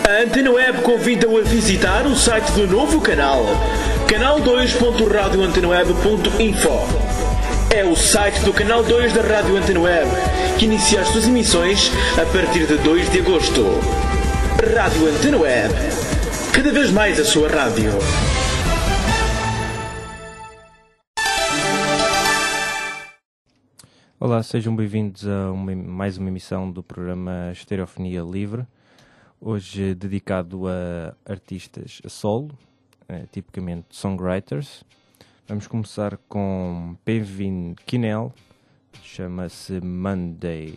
A Antena Web convida-o a visitar o site do novo canal, canal2.radioantenaweb.info. É o site do Canal 2 da Rádio Antena Web, que inicia as suas emissões a partir de 2 de agosto. Rádio Antena Web, cada vez mais a sua rádio. Olá, sejam bem-vindos a mais uma emissão do programa Estereofonia Livre, hoje dedicado a artistas a solo, tipicamente songwriters. Vamos começar com Penvin Kinel, chama-se Monday.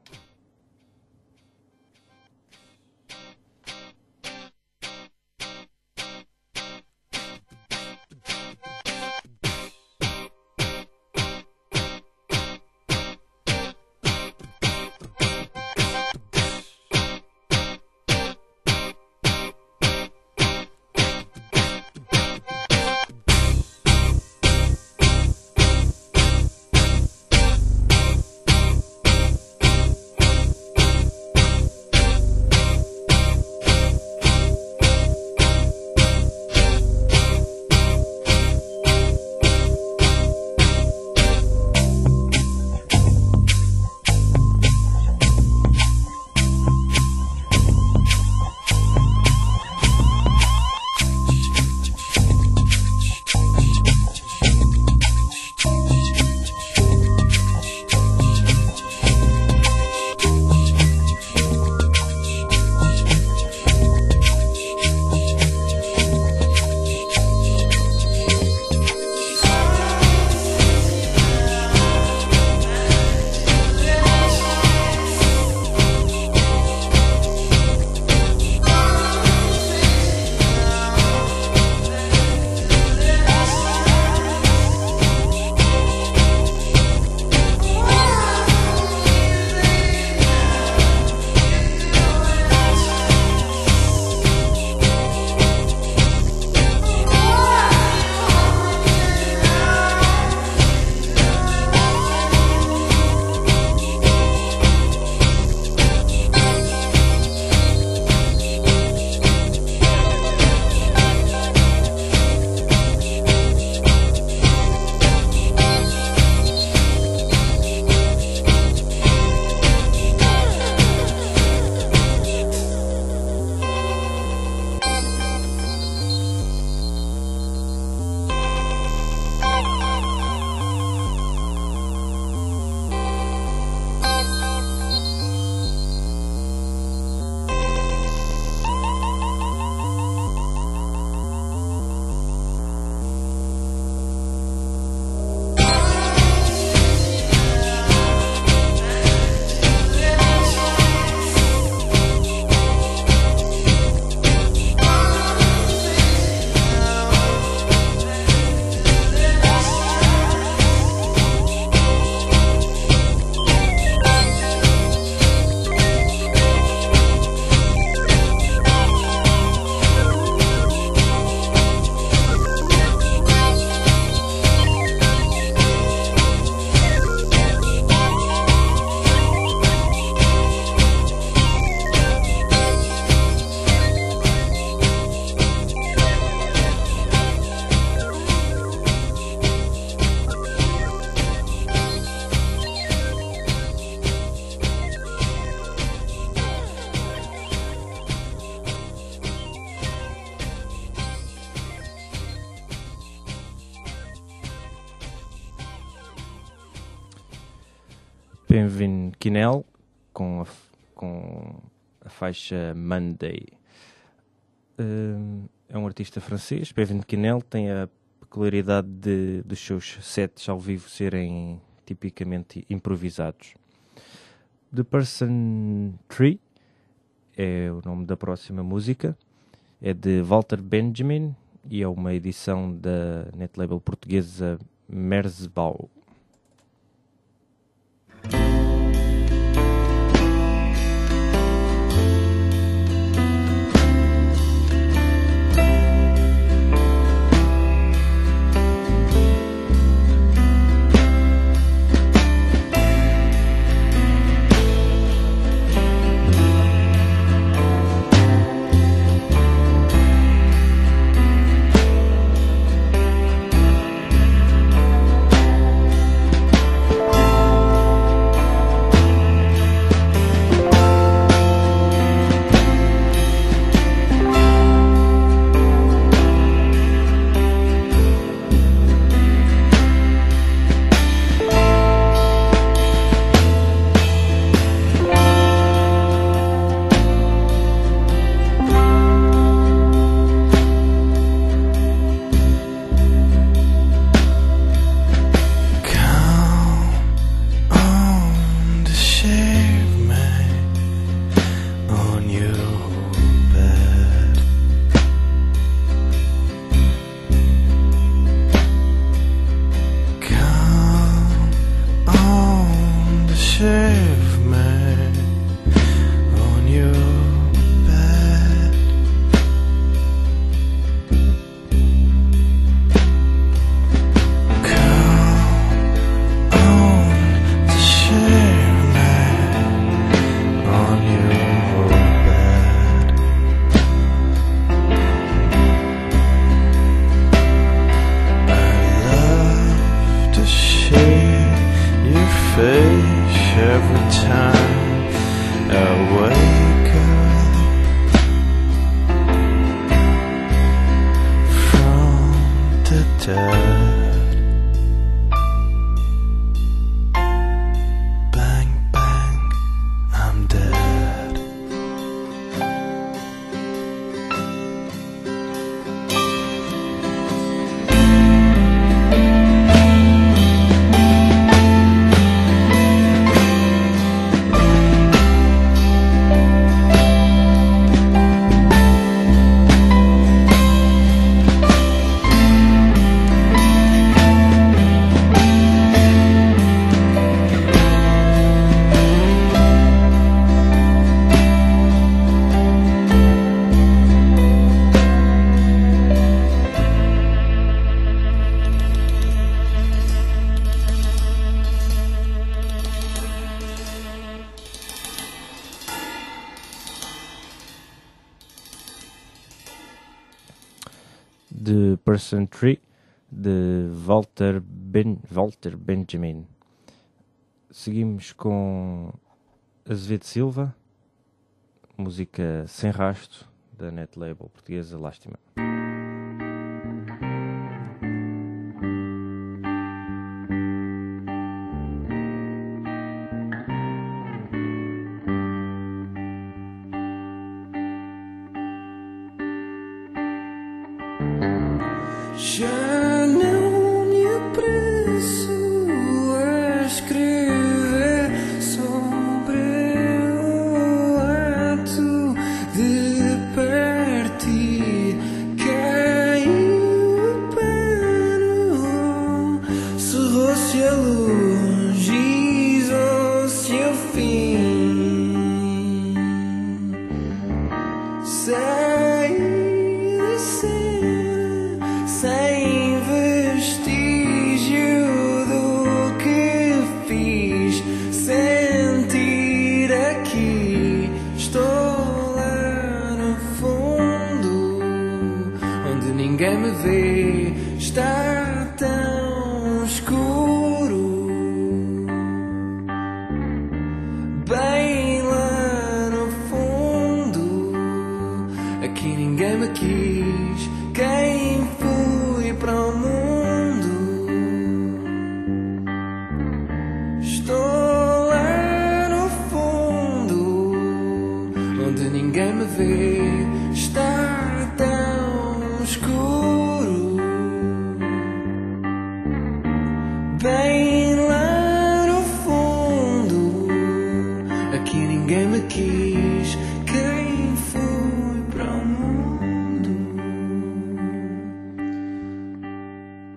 Penvin Kinel com a faixa Monday. É um artista francês. Penvin Kinel tem a peculiaridade dos seus sets ao vivo serem tipicamente improvisados. The Person Tree é o nome da próxima música. É de Walter Benjamin e é uma edição da netlabel portuguesa Merzbau. dead. Bang, bang, I'm dead. The Person Tree, de Walter Benjamin. Seguimos com Azevedo Silva, música Sem Rasto, da net label portuguesa Lástima. Já não me apresso a escrever sobre o ato de partir. Caiu o pano, cerrou-se a luz, izou-se o fim. Sai da cena sem vestígio do que fiz. Sentir aqui, estou lá no fundo, onde ninguém me vê. Está tão escuro, bem lá no fundo. Aqui ninguém me quis. Quem fui para o mundo? Estou lá no fundo, onde ninguém me vê. Está tão escuro, bem lá no fundo. Aqui ninguém me quis. Quem fui para o mundo?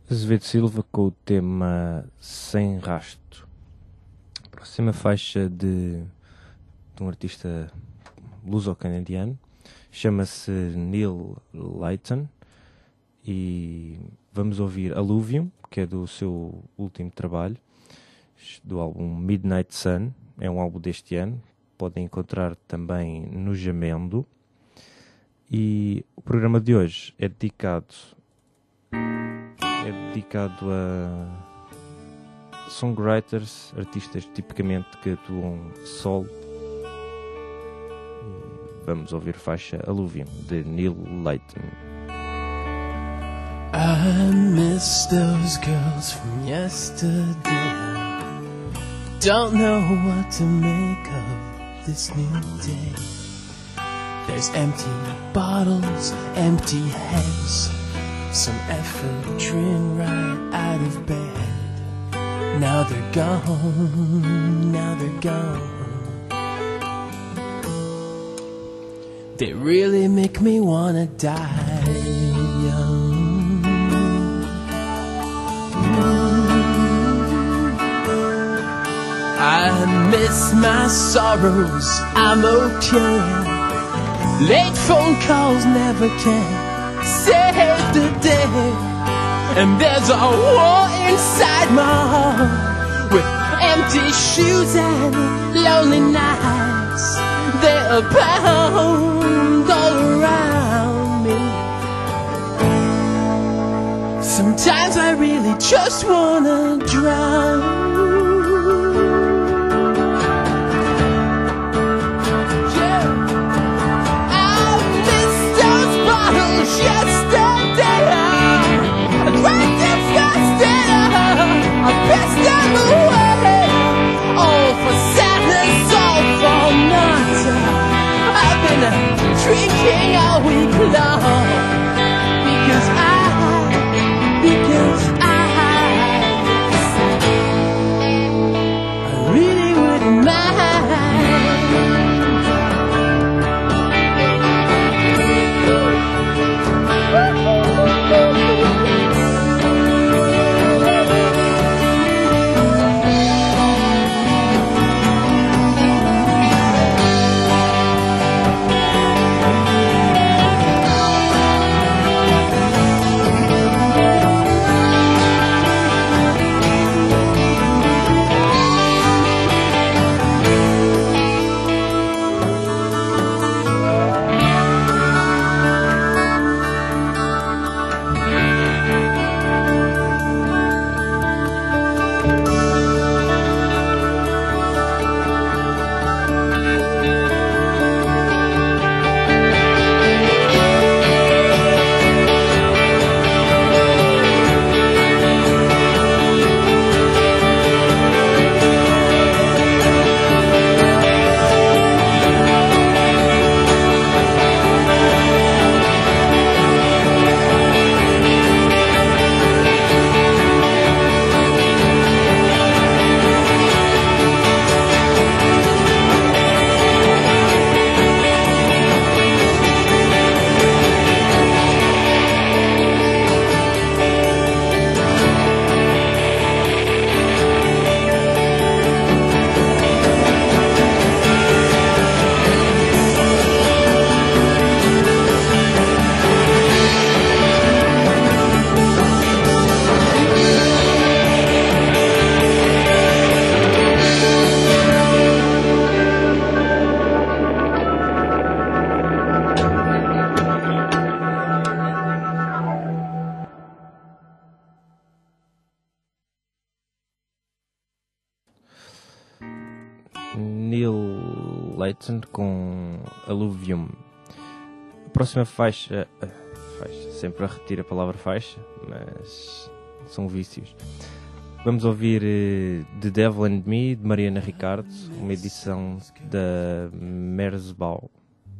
Azevedo Silva com o tema Sem Rasto. Próxima faixa de um artista luso-canadiano, chama-se Neil Leighton, e vamos ouvir Alluvium, que é do seu último trabalho, do álbum Midnight Sun. É um álbum deste ano, podem encontrar também no Jamendo. E o programa de hoje é dedicado a songwriters, artistas tipicamente que atuam solo. E vamos ouvir faixa Alluvium, de Neil Leighton. I miss those girls from yesterday. Don't know what to make of this new day. There's empty bottles, empty heads, some effort trim right out of bed. Now they're gone, now they're gone. They really make me wanna die young. I miss my sorrows, I'm okay. Late phone calls never can save the day. And there's a war inside my heart, with empty shoes and lonely nights. They abound all around me. Sometimes I really just wanna drown. Yesterday, I tried disgusted, I pressed them away. All for sadness, all for nothing. I've been drinking all week long because I really wouldn't mind. Neil Leighton com Alluvium. A próxima faixa, sempre a repetir a palavra faixa, mas são vícios. Vamos ouvir The Devil and Me, de Mariana Ricardo, uma edição da Merzbau.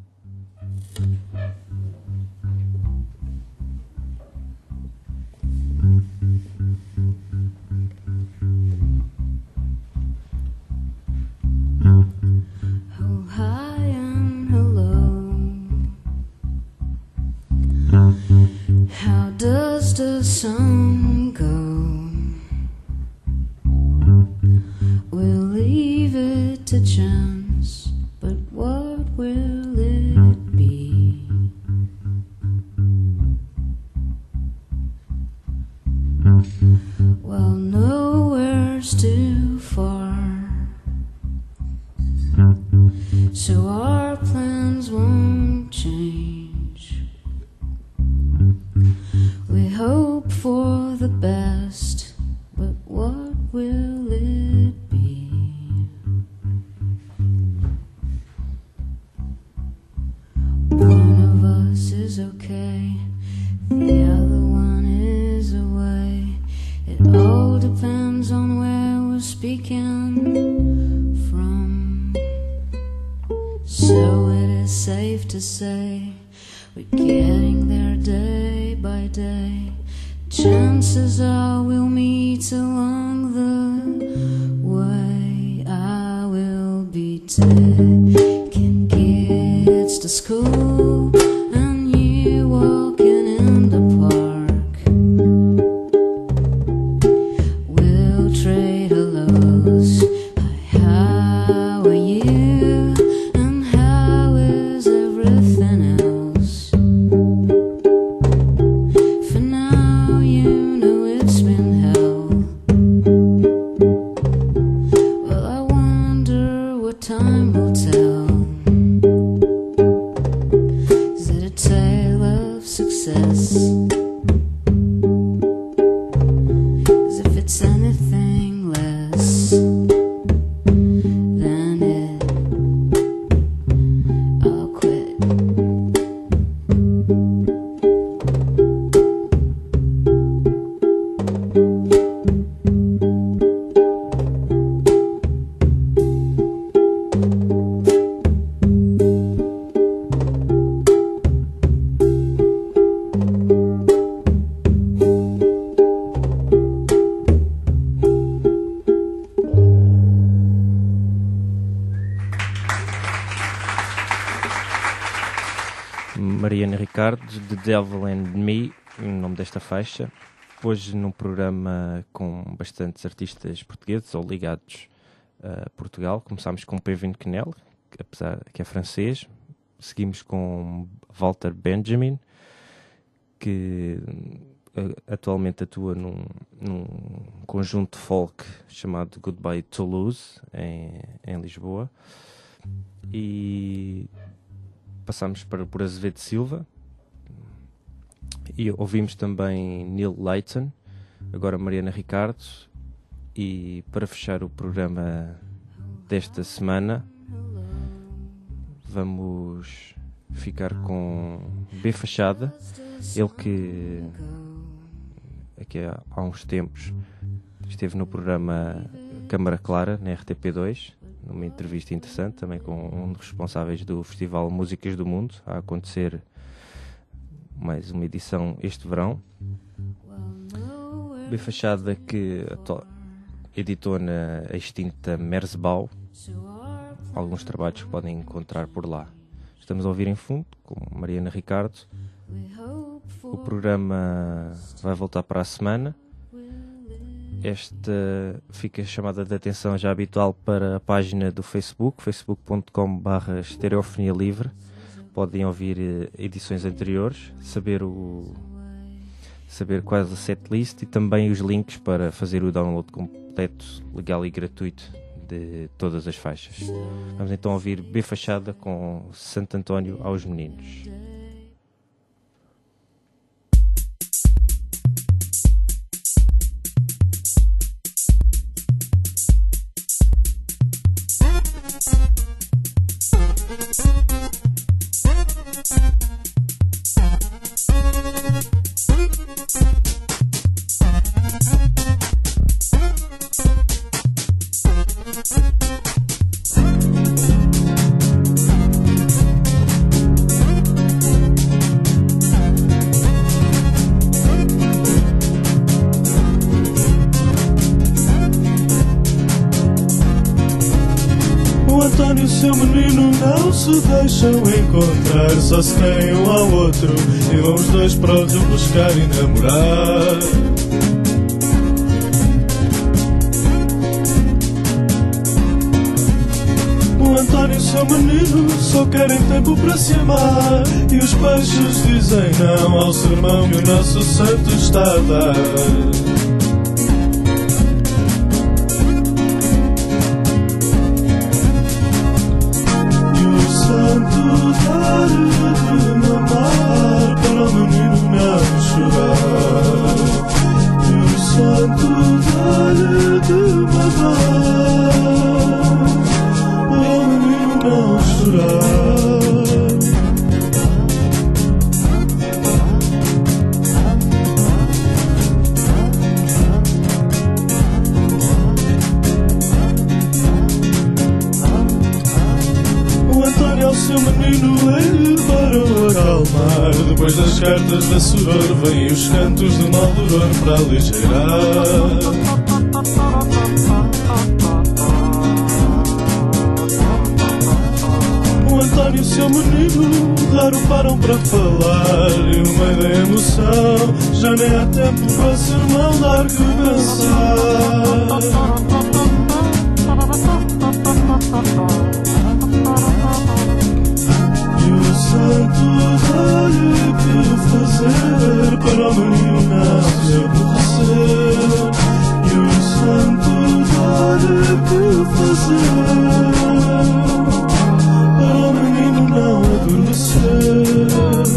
Oh, high and hello. How does the sun go? chance, but what will it be? Well, nowhere's too far, so our plans won't change. We hope for the best, but what will it be? One of us is okay, the other one is away. It all depends on where we're speaking from. So it is safe to say we're getting there day by day. Chances are we'll meet along the way. I will be taking kids to school and you walking in the park. We'll trade hellos. Hi, how are you? And how is everything else? For now, you know it's been hell. Well, I wonder what time will tell. Is it a tale of success? 'Cause if it's anything less than it, I'll quit. Mariana Ricardo, The Devil and Me, o nome desta faixa. Hoje num programa com bastantes artistas portugueses ou ligados a Portugal. Começámos com Pévin Quenel, apesar que é francês. Seguimos com Walter Benjamin, que atualmente atua num conjunto folk chamado Goodbye Toulouse, em Lisboa. E passámos por Azevedo Silva e ouvimos também Neil Leighton, agora Mariana Ricardo. E para fechar o programa desta semana vamos ficar com B Fachada, ele que aqui há uns tempos esteve no programa Câmara Clara na RTP2, numa entrevista interessante, também com um dos responsáveis do Festival Músicas do Mundo, a acontecer mais uma edição este verão. B Fachada, que editou na extinta Merzbau alguns trabalhos que podem encontrar por lá. Estamos a ouvir em fundo com Mariana Ricardo. O programa vai voltar para a semana. Esta fica chamada de atenção já habitual para a página do Facebook, facebook.com/estereofonia livre. Podem ouvir edições anteriores, saber quais a setlist e também os links para fazer o download completo, legal e gratuito de todas as faixas. Vamos então ouvir B Fachada com Santo António aos Meninos. António e o seu menino não se deixam encontrar, só se têm um ao outro e vão os dois para o rio buscar e namorar. António e seu menino só querem tempo para se amar, e os peixes dizem não ao sermão que o nosso santo está a dar. E o santo dá-lhe de mamar para o menino não chorar. E o santo dá-lhe de mamar para o menino não chorar. O seu menino ele para o acalmar. Depois das cartas da Soror vêm os cantos de Maldoror para aligeirar. O António e o seu menino raro param para falar, e no meio da emoção já nem há tempo para sermão largo dançar. E o santo dá-lhe que fazer para o menino não se aborrecer. E o santo dá-lhe que fazer para o menino não adormecer.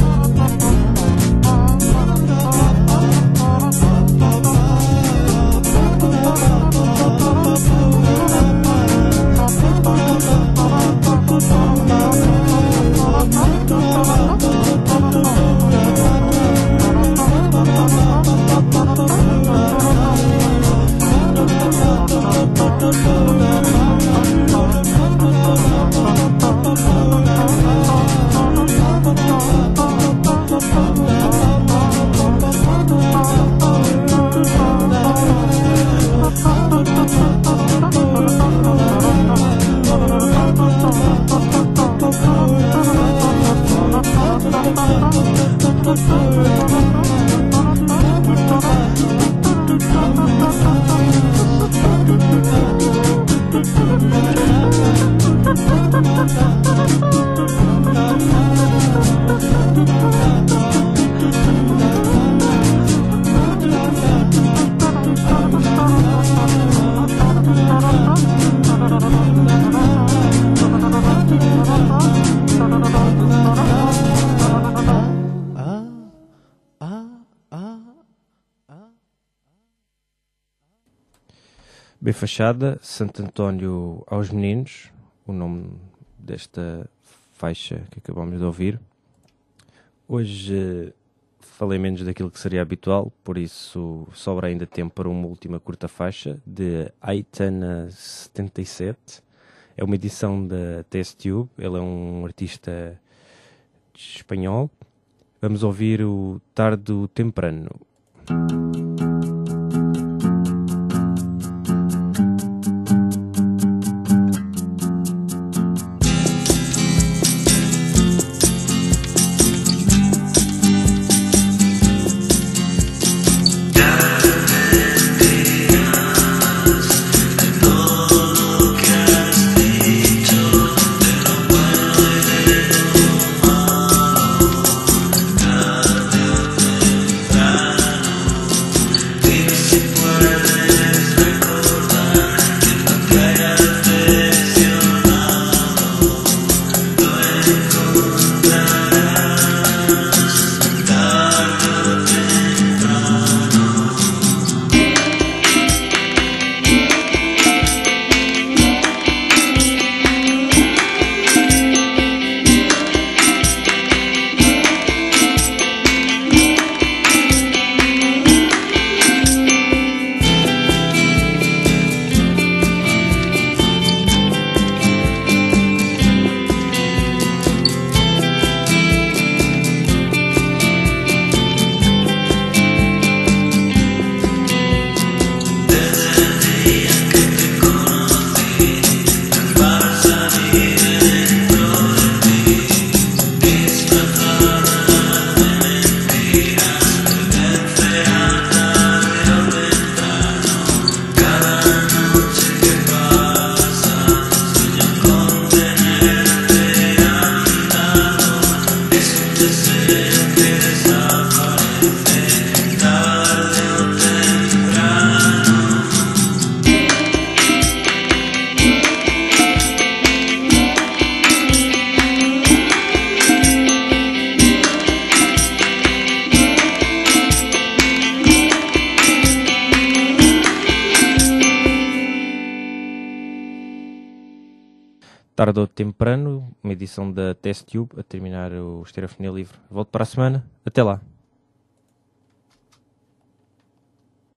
Bem Fachada, Santo António aos Meninos, o nome desta faixa que acabamos de ouvir. Hoje falei menos daquilo que seria habitual, por isso sobra ainda tempo para uma última curta faixa de Aitana 77. É uma edição da Test Tube, ele é um artista espanhol. Vamos ouvir o Tardo Temprano. tarde ou temprano, uma edição da Test Tube a terminar o Estereofonia Livre. Volto para a semana. Até lá.